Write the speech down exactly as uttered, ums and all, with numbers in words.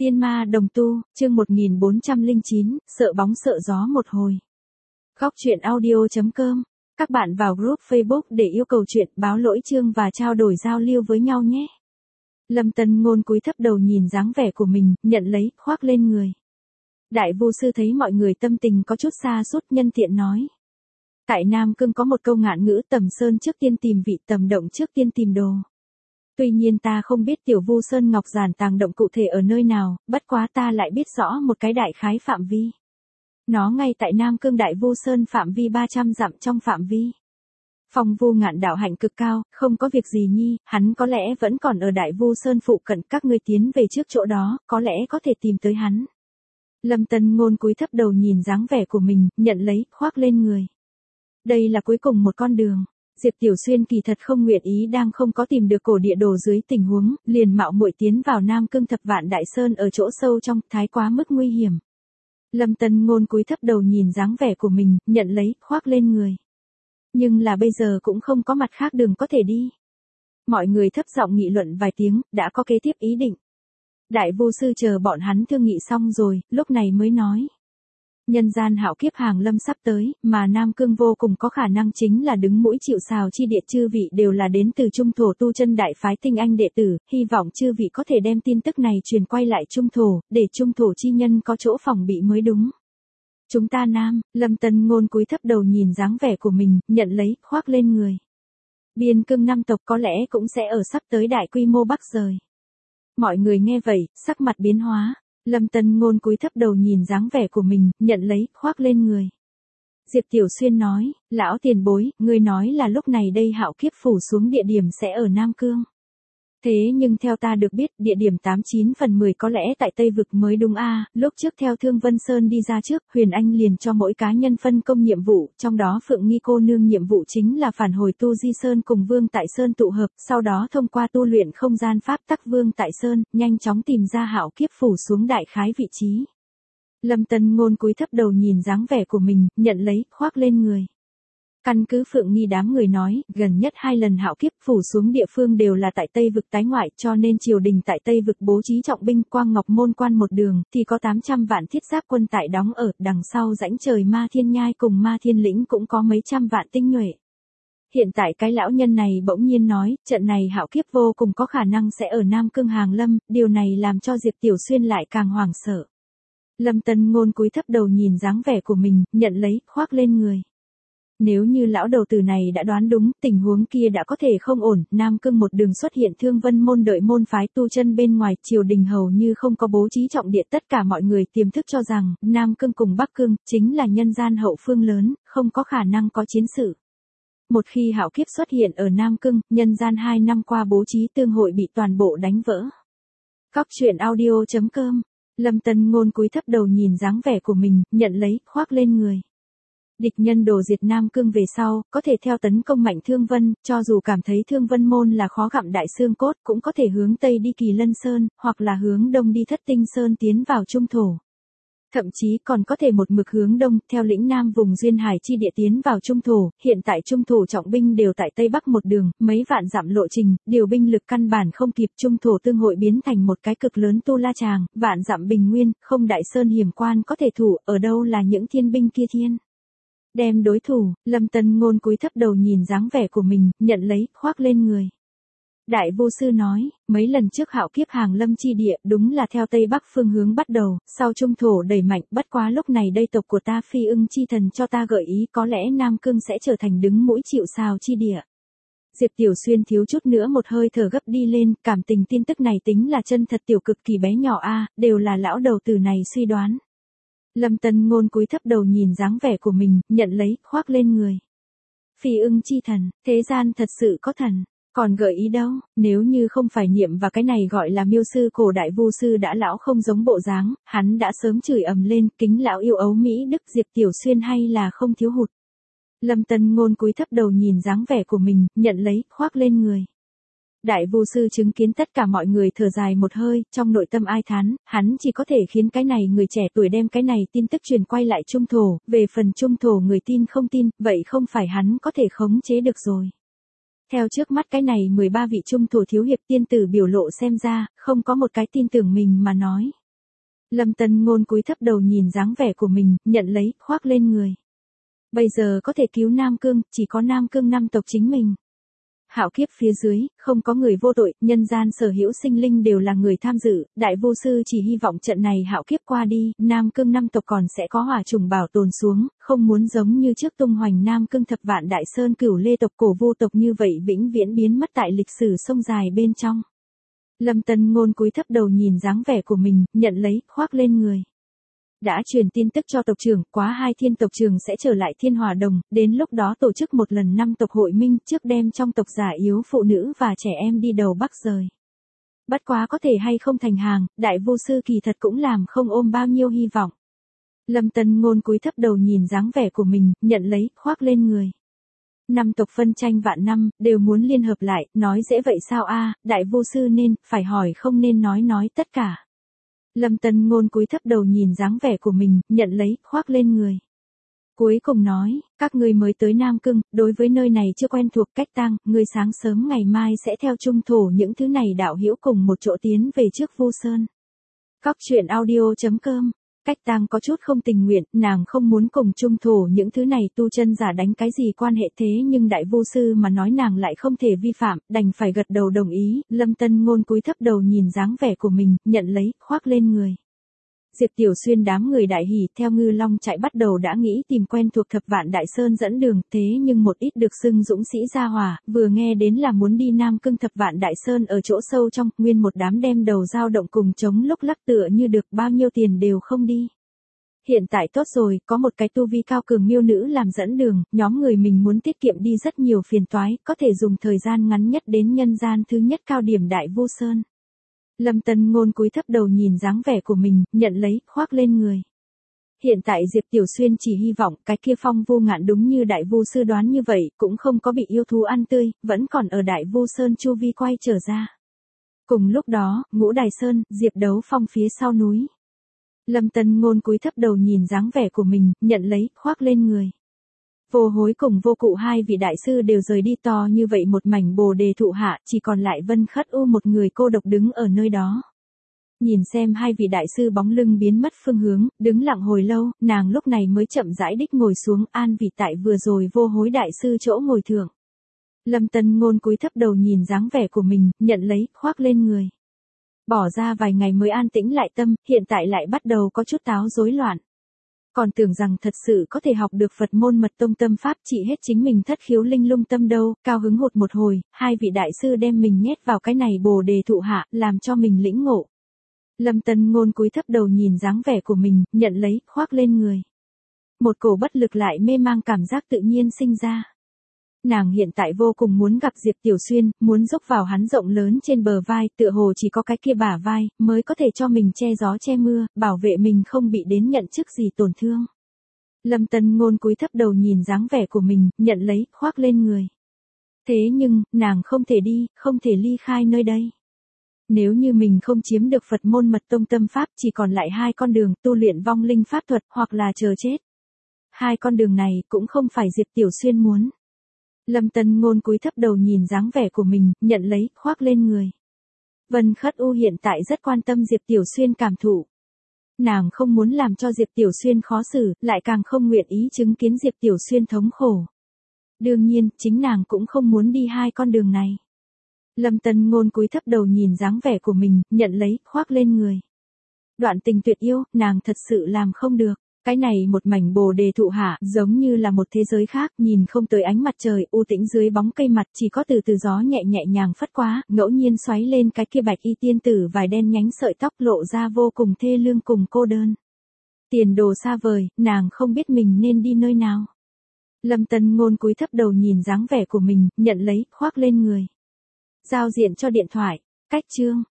Tiên ma đồng tu, chương một nghìn bốn trăm lẻ chín, sợ bóng sợ gió một hồi. Góc truyện audio chấm com. Các bạn vào group Facebook để yêu cầu chuyện, báo lỗi chương và trao đổi giao lưu với nhau nhé. Lâm Tân Ngôn cúi thấp đầu nhìn dáng vẻ của mình, nhận lấy, khoác lên người. Đại Vu sư thấy mọi người tâm tình có chút sa sút, nhân tiện nói. Tại Nam Cương có một câu ngạn ngữ, tầm sơn trước tiên tìm vị, tầm động trước tiên tìm đồ. Tuy nhiên ta không biết Tiểu Vu Sơn Ngọc Giản tàng động cụ thể ở nơi nào, bất quá ta lại biết rõ một cái đại khái phạm vi. Nó ngay tại Nam Cương Đại Vu Sơn phạm vi ba trăm dặm trong phạm vi. Phong Vu Ngạn đạo hạnh cực cao, không có việc gì nhi, hắn có lẽ vẫn còn ở Đại Vu Sơn phụ cận, các ngươi tiến về trước chỗ đó, có lẽ có thể tìm tới hắn. Lâm Tân Ngôn cúi thấp đầu nhìn dáng vẻ của mình, nhận lấy, khoác lên người. Đây là cuối cùng một con đường. Diệp Tiểu Xuyên kỳ thật không nguyện ý đang không có tìm được cổ địa đồ dưới tình huống, liền mạo muội tiến vào Nam Cương Thập Vạn Đại Sơn ở chỗ sâu trong, thái quá mức nguy hiểm. Lâm Tân Ngôn cúi thấp đầu nhìn dáng vẻ của mình, nhận lấy, khoác lên người. Nhưng là bây giờ cũng không có mặt khác đường có thể đi. Mọi người thấp giọng nghị luận vài tiếng, đã có kế tiếp ý định. Đại Vu sư chờ bọn hắn thương nghị xong rồi, lúc này mới nói. Nhân gian hạo kiếp hàng lâm sắp tới, mà Nam Cương vô cùng có khả năng chính là đứng mũi chịu sào chi địa, chư vị đều là đến từ Trung Thổ tu chân đại phái tinh anh đệ tử, hy vọng chư vị có thể đem tin tức này truyền quay lại Trung Thổ, để Trung Thổ chi nhân có chỗ phòng bị mới đúng. Chúng ta Nam, Lâm Tân Ngôn cúi thấp đầu nhìn dáng vẻ của mình, nhận lấy, khoác lên người. Biên Cương năm tộc có lẽ cũng sẽ ở sắp tới đại quy mô bắc rời. Mọi người nghe vậy, sắc mặt biến hóa. Lâm Tân Ngôn cúi thấp đầu nhìn dáng vẻ của mình, nhận lấy, khoác lên người. Diệp Tiểu Xuyên nói, lão tiền bối, ngươi nói là lúc này đây hạo kiếp phủ xuống địa điểm sẽ ở Nam Cương. Thế nhưng theo ta được biết, địa điểm tám chín phần mười có lẽ tại Tây Vực mới đúng a. À, lúc trước theo Thương Vân Sơn đi ra trước, Huyền Anh liền cho mỗi cá nhân phân công nhiệm vụ, trong đó Phượng Nghi cô nương nhiệm vụ chính là phản hồi Tu Di Sơn cùng Vương Tại Sơn tụ hợp, sau đó thông qua tu luyện không gian pháp tắc Vương Tại Sơn, nhanh chóng tìm ra hạo kiếp phủ xuống đại khái vị trí. Lâm Tân Ngôn cúi thấp đầu nhìn dáng vẻ của mình, nhận lấy, khoác lên người. Căn cứ Phượng Nghi đám người nói, gần nhất hai lần hạo kiếp phủ xuống địa phương đều là tại Tây Vực tái ngoại, cho nên triều đình tại Tây Vực bố trí trọng binh, Quang Ngọc môn quan một đường, thì có tám trăm vạn thiết giáp quân tại đóng ở, đằng sau rãnh trời Ma Thiên Nhai cùng Ma Thiên Lĩnh cũng có mấy trăm vạn tinh nhuệ. Hiện tại cái lão nhân này bỗng nhiên nói, trận này hạo kiếp vô cùng có khả năng sẽ ở Nam Cương hàng lâm, điều này làm cho Diệp Tiểu Xuyên lại càng hoảng sợ. Lâm Tân Ngôn cúi thấp đầu nhìn dáng vẻ của mình, nhận lấy, khoác lên người. Nếu như lão đầu tử này đã đoán đúng, tình huống kia đã có thể không ổn, Nam Cương một đường xuất hiện Thương Vân môn đợi môn phái tu chân bên ngoài, triều đình hầu như không có bố trí trọng địa, tất cả mọi người tiềm thức cho rằng, Nam Cương cùng Bắc Cương, chính là nhân gian hậu phương lớn, không có khả năng có chiến sự. Một khi hạo kiếp xuất hiện ở Nam Cương, nhân gian hai năm qua bố trí tương hội bị toàn bộ đánh vỡ. Góc truyện audio chấm com. Lâm Tân Ngôn cúi thấp đầu nhìn dáng vẻ của mình, nhận lấy, khoác lên người. Địch nhân đổ diệt Nam Cương về sau, có thể theo tấn công mạnh Thương Vân, cho dù cảm thấy Thương Vân môn là khó gặm đại xương cốt, cũng có thể hướng Tây đi Kỳ Lân Sơn, hoặc là hướng Đông đi Thất Tinh Sơn tiến vào Trung Thổ. Thậm chí còn có thể một mực hướng Đông, theo lĩnh Nam vùng Duyên Hải chi địa tiến vào Trung Thổ, hiện tại Trung Thổ trọng binh đều tại Tây Bắc một đường, mấy vạn dặm lộ trình, điều binh lực căn bản không kịp, Trung Thổ tương hội biến thành một cái cực lớn tu la tràng, vạn dặm bình nguyên, không đại sơn hiểm quan có thể thủ, ở đâu là những thiên binh kia thiên. Đem đối thủ, Lâm Tân Ngôn cúi thấp đầu nhìn dáng vẻ của mình, nhận lấy, khoác lên người. Đại Vu sư nói, mấy lần trước hạo kiếp hàng lâm chi địa, đúng là theo Tây Bắc phương hướng bắt đầu, sau Trung Thổ đẩy mạnh, bất quá lúc này đây tộc của ta Phi Ưng chi thần cho ta gợi ý, có lẽ Nam Cương sẽ trở thành đứng mũi chịu sào chi địa. Diệp Tiểu Xuyên thiếu chút nữa một hơi thở gấp đi lên, cảm tình tin tức này tính là chân thật tiểu cực kỳ bé nhỏ a, đều là lão đầu tử này suy đoán. Lâm Tân Ngôn cúi thấp đầu nhìn dáng vẻ của mình, nhận lấy, khoác lên người. Phi Ưng chi thần, thế gian thật sự có thần, còn gợi ý đâu, nếu như không phải niệm và cái này gọi là miêu sư cổ Đại Vu sư đã lão không giống bộ dáng, hắn đã sớm chửi ầm lên, kính lão yêu ấu Mỹ Đức Diệp Tiểu Xuyên hay là không thiếu hụt. Lâm Tân Ngôn cúi thấp đầu nhìn dáng vẻ của mình, nhận lấy, khoác lên người. Đại Vu sư chứng kiến tất cả mọi người thở dài một hơi, trong nội tâm ai thán, hắn chỉ có thể khiến cái này người trẻ tuổi đem cái này tin tức truyền quay lại Trung Thổ, về phần Trung Thổ người tin không tin, vậy không phải hắn có thể khống chế được rồi. Theo trước mắt cái này mười ba vị Trung Thổ thiếu hiệp tiên tử biểu lộ xem ra, không có một cái tin tưởng mình mà nói. Lâm Tân Ngôn cúi thấp đầu nhìn dáng vẻ của mình, nhận lấy, khoác lên người. Bây giờ có thể cứu Nam Cương, chỉ có Nam Cương năm tộc chính mình. Hạo kiếp phía dưới, không có người vô tội, nhân gian sở hữu sinh linh đều là người tham dự, đại vô sư chỉ hy vọng trận này hạo kiếp qua đi, Nam Cương năm tộc còn sẽ có hỏa trùng bảo tồn xuống, không muốn giống như trước tung hoành Nam Cương thập vạn đại sơn cửu lê tộc cổ vô tộc như vậy vĩnh viễn biến mất tại lịch sử sông dài bên trong. Lâm Tân Ngôn cúi thấp đầu nhìn dáng vẻ của mình, nhận lấy, khoác lên người. Đã truyền tin tức cho tộc trưởng, quá hai thiên tộc trưởng sẽ trở lại Thiên Hỏa Đồng, đến lúc đó tổ chức một lần năm tộc hội minh trước đem trong tộc già yếu phụ nữ và trẻ em đi đầu bắc rời. Bất quá có thể hay không thành hàng, đại vô sư kỳ thật cũng làm không ôm bao nhiêu hy vọng. Lâm Tân Ngôn cúi thấp đầu nhìn dáng vẻ của mình, nhận lấy, khoác lên người. Năm tộc phân tranh vạn năm, đều muốn liên hợp lại, nói dễ vậy sao a? Đại vô sư nên, phải hỏi không nên nói nói tất cả. Lâm Tân Ngôn cúi thấp đầu nhìn dáng vẻ của mình, nhận lấy, khoác lên người. Cuối cùng nói, các ngươi mới tới Nam Cương, đối với nơi này chưa quen thuộc cách tang, ngươi sáng sớm ngày mai sẽ theo trung thổ những thứ này đạo hữu cùng một chỗ tiến về trước Vu Sơn. Cóc truyện audio chấm com. Cách tang có chút không tình nguyện, nàng không muốn cùng trung thổ những thứ này tu chân giả đánh cái gì quan hệ thế nhưng đại vô sư mà nói nàng lại không thể vi phạm, đành phải gật đầu đồng ý, Lâm Tân Ngôn cúi thấp đầu nhìn dáng vẻ của mình, nhận lấy, khoác lên người. Diệp Tiểu Xuyên đám người đại hỉ theo Ngư Long chạy bắt đầu đã nghĩ tìm quen thuộc thập vạn đại sơn dẫn đường, thế nhưng một ít được xưng dũng sĩ gia hỏa, vừa nghe đến là muốn đi Nam Cương thập vạn đại sơn ở chỗ sâu trong, nguyên một đám đem đầu dao động cùng chống lúc lắc tựa như được bao nhiêu tiền đều không đi. Hiện tại tốt rồi, có một cái tu vi cao cường miêu nữ làm dẫn đường, nhóm người mình muốn tiết kiệm đi rất nhiều phiền toái, có thể dùng thời gian ngắn nhất đến nhân gian thứ nhất cao điểm đại Vu Sơn. Lâm Tân Ngôn cúi thấp đầu nhìn dáng vẻ của mình, nhận lấy, khoác lên người. Hiện tại Diệp Tiểu Xuyên chỉ hy vọng cái kia Phong Vu Ngạn đúng như đại vu sư đoán như vậy, cũng không có bị yêu thú ăn tươi, vẫn còn ở đại Vu Sơn chu vi quay trở ra. Cùng lúc đó, Ngũ Đài Sơn, Diệp Đấu Phong phía sau núi. Lâm Tân Ngôn cúi thấp đầu nhìn dáng vẻ của mình, nhận lấy, khoác lên người. Vô Hối cùng Vô Cụ hai vị đại sư đều rời đi, to như vậy một mảnh bồ đề thụ hạ, chỉ còn lại Vân Khất U một người cô độc đứng ở nơi đó. Nhìn xem hai vị đại sư bóng lưng biến mất phương hướng, đứng lặng hồi lâu, nàng lúc này mới chậm rãi đích ngồi xuống, an vị tại vừa rồi Vô Hối đại sư chỗ ngồi thượng. Lâm Tân Ngôn cúi thấp đầu nhìn dáng vẻ của mình, nhận lấy, khoác lên người. Bỏ ra vài ngày mới an tĩnh lại tâm, hiện tại lại bắt đầu có chút táo rối loạn. Còn tưởng rằng thật sự có thể học được Phật môn mật tông tâm pháp trị hết chính mình thất khiếu linh lung tâm đâu, cao hứng hụt một hồi, hai vị đại sư đem mình nhét vào cái này bồ đề thụ hạ, làm cho mình lĩnh ngộ. Lâm Tân Ngôn cúi thấp đầu nhìn dáng vẻ của mình, nhận lấy, khoác lên người. Một cổ bất lực lại mê mang cảm giác tự nhiên sinh ra. Nàng hiện tại vô cùng muốn gặp Diệp Tiểu Xuyên, muốn dốc vào hắn rộng lớn trên bờ vai, tựa hồ chỉ có cái kia bả vai, mới có thể cho mình che gió che mưa, bảo vệ mình không bị đến nhận chức gì tổn thương. Lâm Tân Ngôn cúi thấp đầu nhìn dáng vẻ của mình, nhận lấy, khoác lên người. Thế nhưng, nàng không thể đi, không thể ly khai nơi đây. Nếu như mình không chiếm được Phật môn mật tông tâm pháp, chỉ còn lại hai con đường, tu luyện vong linh pháp thuật, hoặc là chờ chết. Hai con đường này, cũng không phải Diệp Tiểu Xuyên muốn. Lâm Tân Ngôn cúi thấp đầu nhìn dáng vẻ của mình, nhận lấy, khoác lên người. Vân Khất U hiện tại rất quan tâm Diệp Tiểu Xuyên cảm thụ. Nàng không muốn làm cho Diệp Tiểu Xuyên khó xử, lại càng không nguyện ý chứng kiến Diệp Tiểu Xuyên thống khổ. Đương nhiên, chính nàng cũng không muốn đi hai con đường này. Lâm Tân Ngôn cúi thấp đầu nhìn dáng vẻ của mình, nhận lấy, khoác lên người. Đoạn tình tuyệt yêu, nàng thật sự làm không được. Cái này một mảnh bồ đề thụ hạ, giống như là một thế giới khác, nhìn không tới ánh mặt trời, u tĩnh dưới bóng cây mặt, chỉ có từ từ gió nhẹ nhẹ nhàng phất quá, ngẫu nhiên xoáy lên cái kia bạch y tiên tử vài đen nhánh sợi tóc lộ ra vô cùng thê lương cùng cô đơn. Tiền đồ xa vời, nàng không biết mình nên đi nơi nào. Lâm Tân Ngôn cúi thấp đầu nhìn dáng vẻ của mình, nhận lấy, khoác lên người. Giao diện cho điện thoại, cách chương.